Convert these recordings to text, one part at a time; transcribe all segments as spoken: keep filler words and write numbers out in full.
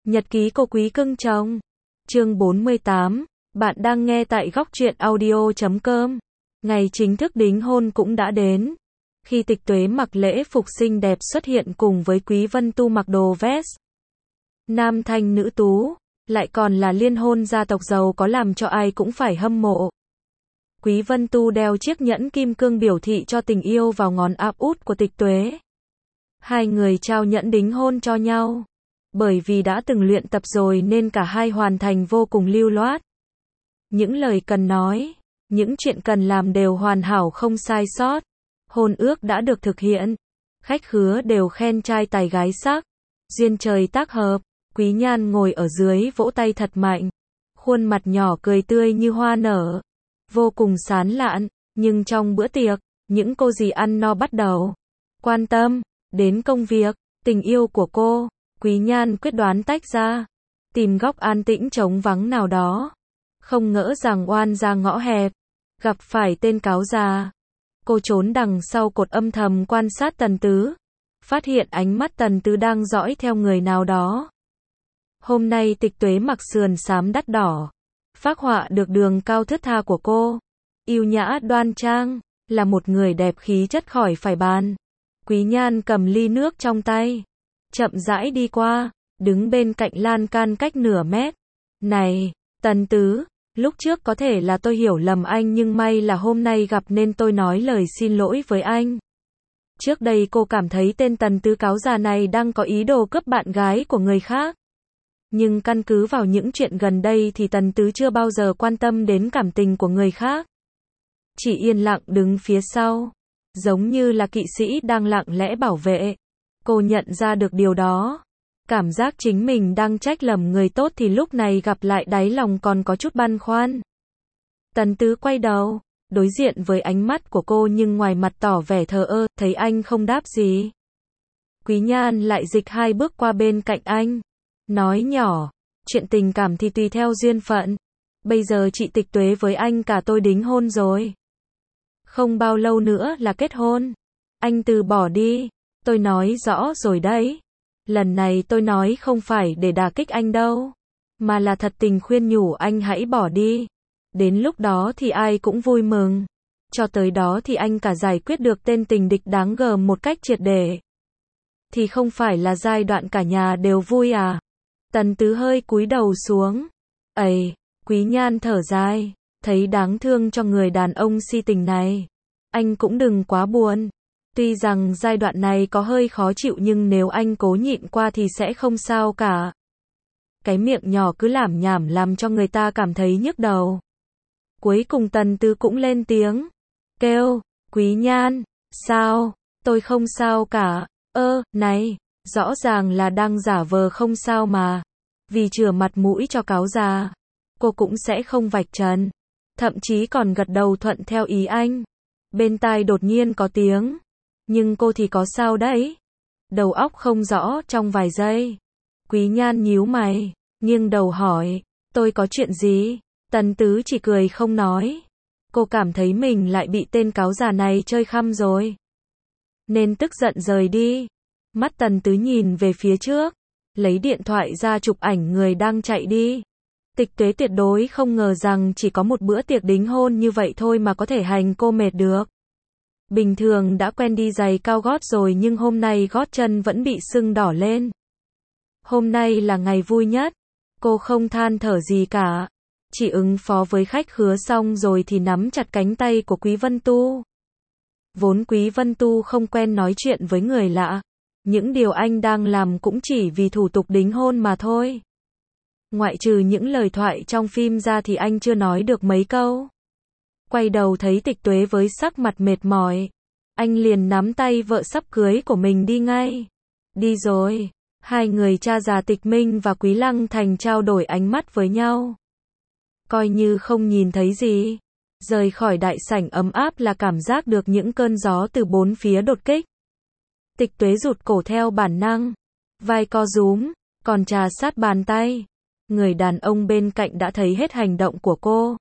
Nhật ký cô quý cưng chồng. Chương bốn mươi tám. Bạn đang nghe tại góc truyện audio chấm com. Ngày chính thức đính hôn cũng đã đến. Khi Tịch Tuế mặc lễ phục xinh đẹp xuất hiện cùng với Quý Vân Tu mặc đồ vest nam thanh nữ tú, lại còn là liên hôn gia tộc giàu có làm cho ai cũng phải hâm mộ. Quý Vân Tu đeo chiếc nhẫn kim cương biểu thị cho tình yêu vào ngón áp út của Tịch Tuế. Hai người trao nhẫn đính hôn cho nhau. Bởi vì đã từng luyện tập rồi nên cả hai hoàn thành vô cùng lưu loát. Những lời cần nói, những chuyện cần làm đều hoàn hảo không sai sót. Hôn ước đã được thực hiện. Khách khứa đều khen trai tài gái sắc. Duyên trời tác hợp. Quý Nhan ngồi ở dưới vỗ tay thật mạnh. Khuôn mặt nhỏ cười tươi như hoa nở. Vô cùng sán lạn. Nhưng trong bữa tiệc, những cô dì ăn no bắt đầu quan tâm đến công việc, tình yêu của cô. Quý Nhan quyết đoán tách ra, tìm góc an tĩnh trống vắng nào đó. Không ngỡ rằng oan ra ngõ hẹp, gặp phải tên cáo già. Cô trốn đằng sau cột âm thầm quan sát Tần Tứ, phát hiện ánh mắt Tần Tứ đang dõi theo người nào đó. Hôm nay Tịch Tuế mặc sườn xám đắt đỏ, phác họa được đường cao thướt tha của cô, yêu nhã đoan trang, là một người đẹp khí chất khỏi phải bàn. Quý Nhan cầm ly nước trong tay, chậm rãi đi qua, đứng bên cạnh lan can cách nửa mét. Này, Tần Tứ, lúc trước có thể là tôi hiểu lầm anh nhưng may là hôm nay gặp nên tôi nói lời xin lỗi với anh. Trước đây cô cảm thấy tên Tần Tứ cáo già này đang có ý đồ cướp bạn gái của người khác. Nhưng căn cứ vào những chuyện gần đây thì Tần Tứ chưa bao giờ quan tâm đến cảm tình của người khác. Chỉ yên lặng đứng phía sau, giống như là kỵ sĩ đang lặng lẽ bảo vệ. Cô nhận ra được điều đó. Cảm giác chính mình đang trách lầm người tốt thì lúc này gặp lại đáy lòng còn có chút băn khoăn. Tần Tứ quay đầu, đối diện với ánh mắt của cô nhưng ngoài mặt tỏ vẻ thờ ơ, thấy anh không đáp gì. Quý Nhan lại dịch hai bước qua bên cạnh anh, nói nhỏ, chuyện tình cảm thì tùy theo duyên phận. Bây giờ chị Tịch Tuế với anh cả tôi đính hôn rồi. Không bao lâu nữa là kết hôn. Anh từ bỏ đi. Tôi nói rõ rồi đấy. Lần này tôi nói không phải để đả kích anh đâu, mà là thật tình khuyên nhủ anh hãy bỏ đi. Đến lúc đó thì ai cũng vui mừng. Cho tới đó thì anh cả giải quyết được tên tình địch đáng gờm một cách triệt để. Thì không phải là giai đoạn cả nhà đều vui à? Tần Tứ hơi cúi đầu xuống. Ây, Quý Nhan thở dài, thấy đáng thương cho người đàn ông si tình này. Anh cũng đừng quá buồn. Tuy rằng giai đoạn này có hơi khó chịu nhưng nếu anh cố nhịn qua thì sẽ không sao cả. Cái miệng nhỏ cứ lảm nhảm làm cho người ta cảm thấy nhức đầu. Cuối cùng Tần Tứ cũng lên tiếng. Kêu, Quý Nhan, sao? Tôi không sao cả. Ơ, này, rõ ràng là đang giả vờ không sao mà. Vì chừa mặt mũi cho cáo già, cô cũng sẽ không vạch trần. Thậm chí còn gật đầu thuận theo ý anh. Bên tai đột nhiên có tiếng. Nhưng cô thì có sao đấy? Đầu óc không rõ trong vài giây. Quý Nhan nhíu mày, nghiêng đầu hỏi, tôi có chuyện gì? Tần Tứ chỉ cười không nói. Cô cảm thấy mình lại bị tên cáo già này chơi khăm rồi. Nên tức giận rời đi. Mắt Tần Tứ nhìn về phía trước, lấy điện thoại ra chụp ảnh người đang chạy đi. Tịch Tuế tuyệt đối không ngờ rằng chỉ có một bữa tiệc đính hôn như vậy thôi mà có thể hành cô mệt được. Bình thường đã quen đi giày cao gót rồi nhưng hôm nay gót chân vẫn bị sưng đỏ lên. Hôm nay là ngày vui nhất. Cô không than thở gì cả. Chỉ ứng phó với khách khứa xong rồi thì nắm chặt cánh tay của Quý Vân Tu. Vốn Quý Vân Tu không quen nói chuyện với người lạ. Những điều anh đang làm cũng chỉ vì thủ tục đính hôn mà thôi. Ngoại trừ những lời thoại trong phim ra thì anh chưa nói được mấy câu. Quay đầu thấy Tịch Tuế với sắc mặt mệt mỏi. Anh liền nắm tay vợ sắp cưới của mình đi ngay. Đi rồi. Hai người cha già Tịch Minh và Quý Lăng Thành trao đổi ánh mắt với nhau. Coi như không nhìn thấy gì. Rời khỏi đại sảnh ấm áp là cảm giác được những cơn gió từ bốn phía đột kích. Tịch Tuế rụt cổ theo bản năng. Vai co rúm, còn trà sát bàn tay. Người đàn ông bên cạnh đã thấy hết hành động của cô.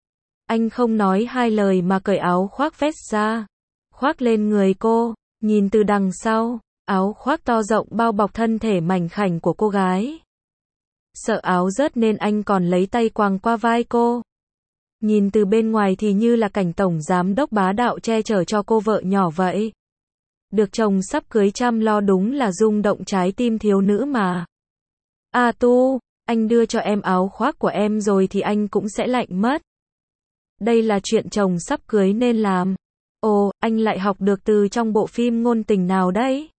Anh không nói hai lời mà cởi áo khoác vest ra, khoác lên người cô, nhìn từ đằng sau, áo khoác to rộng bao bọc thân thể mảnh khảnh của cô gái. Sợ áo rớt nên anh còn lấy tay quàng qua vai cô. Nhìn từ bên ngoài thì như là cảnh tổng giám đốc bá đạo che chở cho cô vợ nhỏ vậy. Được chồng sắp cưới chăm lo đúng là rung động trái tim thiếu nữ mà. A Tu, anh đưa cho em áo khoác của em rồi thì anh cũng sẽ lạnh mất. Đây là chuyện chồng sắp cưới nên làm. Ồ, anh lại học được từ trong bộ phim ngôn tình nào đấy?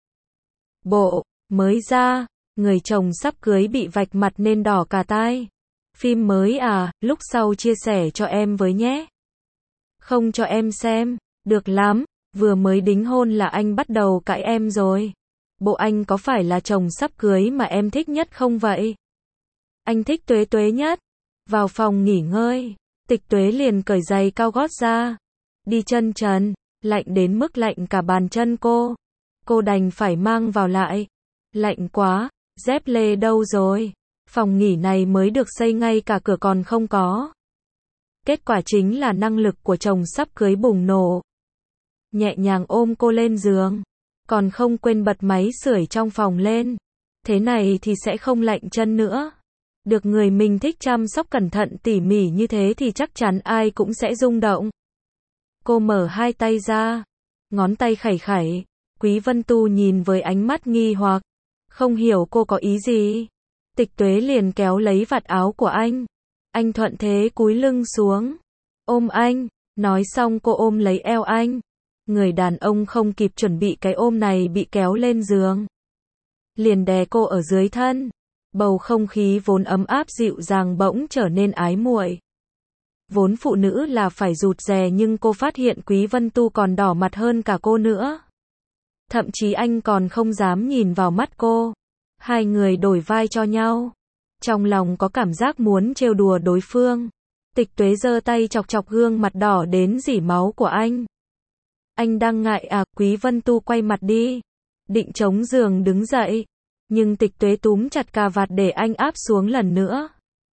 Bộ mới ra, người chồng sắp cưới bị vạch mặt nên đỏ cả tai. Phim mới à, lúc sau chia sẻ cho em với nhé. Không cho em xem, được lắm, vừa mới đính hôn là anh bắt đầu cãi em rồi. Bộ anh có phải là chồng sắp cưới mà em thích nhất không vậy? Anh thích Tuế Tuế nhất. Vào phòng nghỉ ngơi, Tịch Tuế liền cởi giày cao gót ra. Đi chân trần, lạnh đến mức lạnh cả bàn chân cô. Cô đành phải mang vào lại. Lạnh quá, dép lê đâu rồi? Phòng nghỉ này mới được xây ngay cả cửa còn không có. Kết quả chính là năng lực của chồng sắp cưới bùng nổ. Nhẹ nhàng ôm cô lên giường, còn không quên bật máy sưởi trong phòng lên. Thế này thì sẽ không lạnh chân nữa. Được người mình thích chăm sóc cẩn thận tỉ mỉ như thế thì chắc chắn ai cũng sẽ rung động. Cô mở hai tay ra, ngón tay khẩy khẩy. Quý Vân Tu nhìn với ánh mắt nghi hoặc, không hiểu cô có ý gì. Tịch Tuế liền kéo lấy vạt áo của anh. Anh thuận thế cúi lưng xuống, ôm anh. Nói xong cô ôm lấy eo anh. Người đàn ông không kịp chuẩn bị cái ôm này bị kéo lên giường, liền đè cô ở dưới thân. Bầu không khí vốn ấm áp dịu dàng bỗng trở nên ái muội. Vốn phụ nữ là phải rụt rè nhưng cô phát hiện Quý Vân Tu còn đỏ mặt hơn cả cô nữa. Thậm chí anh còn không dám nhìn vào mắt cô. Hai người đổi vai cho nhau. Trong lòng có cảm giác muốn trêu đùa đối phương. Tịch Tuế giơ tay chọc chọc gương mặt đỏ đến rỉ máu của anh. Anh đang ngại à? Quý Vân Tu quay mặt đi, định chống giường đứng dậy. Nhưng Tịch Tuế túm chặt cà vạt để anh áp xuống lần nữa.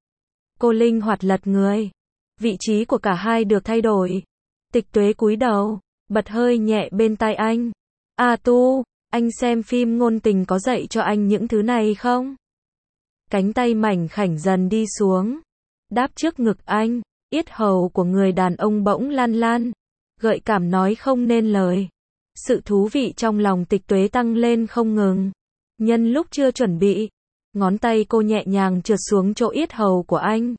Cô linh hoạt lật người. Vị trí của cả hai được thay đổi. Tịch Tuế cúi đầu, bật hơi nhẹ bên tai anh. A Tu, anh xem phim ngôn tình có dạy cho anh những thứ này không? Cánh tay mảnh khảnh dần đi xuống, đáp trước ngực anh. Yết hầu của người đàn ông bỗng lan lan, gợi cảm nói không nên lời. Sự thú vị trong lòng Tịch Tuế tăng lên không ngừng. Nhân lúc chưa chuẩn bị, ngón tay cô nhẹ nhàng trượt xuống chỗ yết hầu của anh.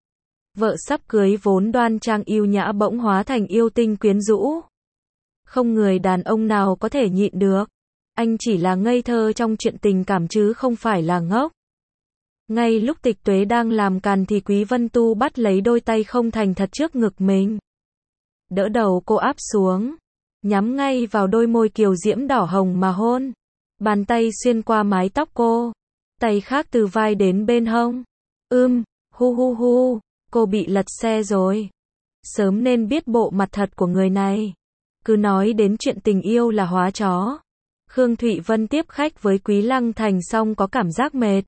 Vợ sắp cưới vốn đoan trang yêu nhã bỗng hóa thành yêu tinh quyến rũ. Không người đàn ông nào có thể nhịn được. Anh chỉ là ngây thơ trong chuyện tình cảm chứ không phải là ngốc. Ngay lúc Tịch Tuế đang làm càn thì Quý Vân Tu bắt lấy đôi tay không thành thật trước ngực mình. Đỡ đầu cô áp xuống, nhắm ngay vào đôi môi kiều diễm đỏ hồng mà hôn. Bàn tay xuyên qua mái tóc cô, tay khác từ vai đến bên hông. Ưm, hu hu hu, cô bị lật xe rồi. Sớm nên biết bộ mặt thật của người này. Cứ nói đến chuyện tình yêu là hóa chó. Khương Thụy Vân tiếp khách với Quý Lăng Thành xong có cảm giác mệt.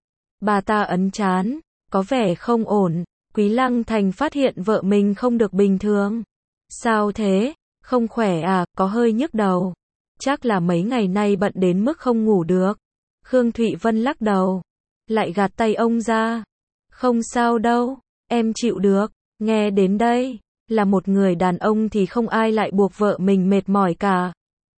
Bà ta ấn trán, có vẻ không ổn. Quý Lăng Thành phát hiện vợ mình không được bình thường. Sao thế? Không khỏe à? Có hơi nhức đầu. Chắc là mấy ngày nay bận đến mức không ngủ được. Khương Thụy Vân lắc đầu, lại gạt tay ông ra. Không sao đâu, em chịu được. Nghe đến đây, là một người đàn ông thì không ai lại buộc vợ mình mệt mỏi cả.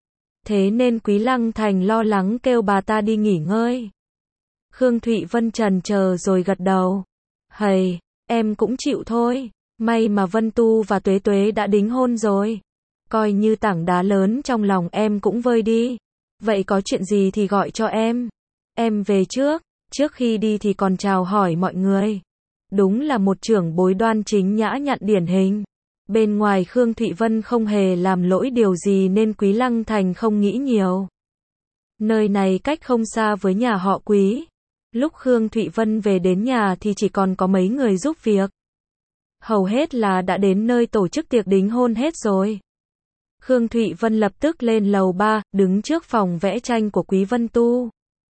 Thế nên Quý Lăng Thành lo lắng kêu bà ta đi nghỉ ngơi. Khương Thụy Vân chần chờ rồi gật đầu. Hầy, em cũng chịu thôi. May mà Vân Tu và Tuế Tuế đã đính hôn rồi. Coi như tảng đá lớn trong lòng em cũng vơi đi. Vậy có chuyện gì thì gọi cho em. Em về trước. Trước khi đi thì còn chào hỏi mọi người. Đúng là một trưởng bối đoan chính nhã nhặn điển hình. Bên ngoài Khương Thụy Vân không hề làm lỗi điều gì nên Quý Lăng Thành không nghĩ nhiều. Nơi này cách không xa với nhà họ Quý. Lúc Khương Thụy Vân về đến nhà thì chỉ còn có mấy người giúp việc. Hầu hết là đã đến nơi tổ chức tiệc đính hôn hết rồi. Khương Thụy Vân lập tức lên lầu ba, đứng trước phòng vẽ tranh của Quý Vân Tu.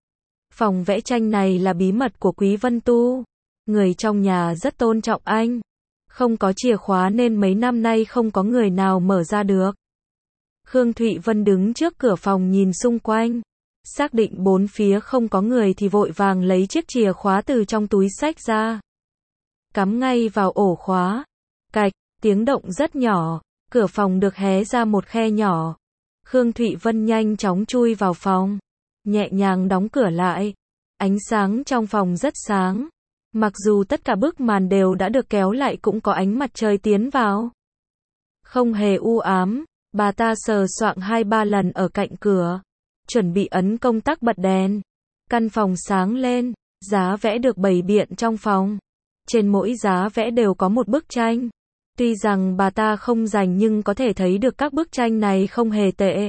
Phòng vẽ tranh này là bí mật của Quý Vân Tu. Người trong nhà rất tôn trọng anh. Không có chìa khóa nên mấy năm nay không có người nào mở ra được. Khương Thụy Vân đứng trước cửa phòng nhìn xung quanh. Xác định bốn phía không có người thì vội vàng lấy chiếc chìa khóa từ trong túi xách ra. Cắm ngay vào ổ khóa. Cạch, tiếng động rất nhỏ, cửa phòng được hé ra một khe nhỏ. Khương Thụy Vân nhanh chóng chui vào phòng, nhẹ nhàng đóng cửa lại. Ánh sáng trong phòng rất sáng. Mặc dù tất cả bức màn đều đã được kéo lại cũng có ánh mặt trời tiến vào. Không hề u ám, bà ta sờ soạng hai ba lần ở cạnh cửa, chuẩn bị ấn công tắc bật đèn. Căn phòng sáng lên, giá vẽ được bày biện trong phòng. Trên mỗi giá vẽ đều có một bức tranh. Tuy rằng bà ta không rành nhưng có thể thấy được các bức tranh này không hề tệ.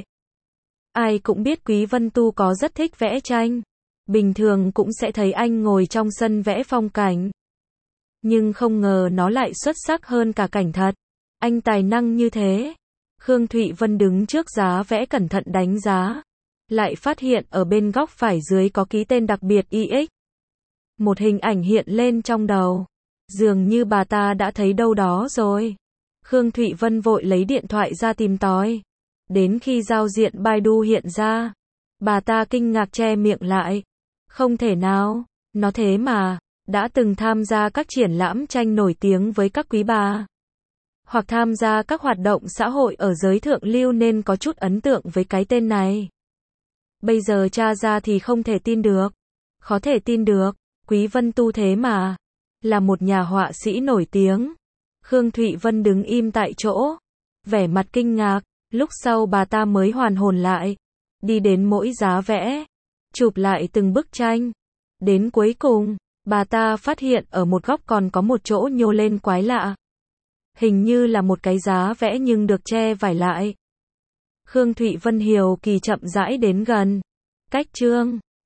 Ai cũng biết Quý Vân Tu có rất thích vẽ tranh. Bình thường cũng sẽ thấy anh ngồi trong sân vẽ phong cảnh. Nhưng không ngờ nó lại xuất sắc hơn cả cảnh thật. Anh tài năng như thế. Khương Thụy Vân đứng trước giá vẽ cẩn thận đánh giá. Lại phát hiện ở bên góc phải dưới có ký tên đặc biệt i ích. Một hình ảnh hiện lên trong đầu. Dường như bà ta đã thấy đâu đó rồi. Khương Thụy Vân vội lấy điện thoại ra tìm tòi. Đến khi giao diện Baidu hiện ra, bà ta kinh ngạc che miệng lại. Không thể nào, nó thế mà, đã từng tham gia các triển lãm tranh nổi tiếng với các quý bà. Hoặc tham gia các hoạt động xã hội ở giới thượng lưu nên có chút ấn tượng với cái tên này. Bây giờ tra ra thì không thể tin được. Khó thể tin được, Quý Vân Tu thế mà. Là một nhà họa sĩ nổi tiếng. Khương Thụy Vân đứng im tại chỗ. Vẻ mặt kinh ngạc, lúc sau bà ta mới hoàn hồn lại. Đi đến mỗi giá vẽ. Chụp lại từng bức tranh. Đến cuối cùng, bà ta phát hiện ở một góc còn có một chỗ nhô lên quái lạ. Hình như là một cái giá vẽ nhưng được che vải lại. Khương Thụy Vân hiếu kỳ chậm rãi đến gần. Cách chương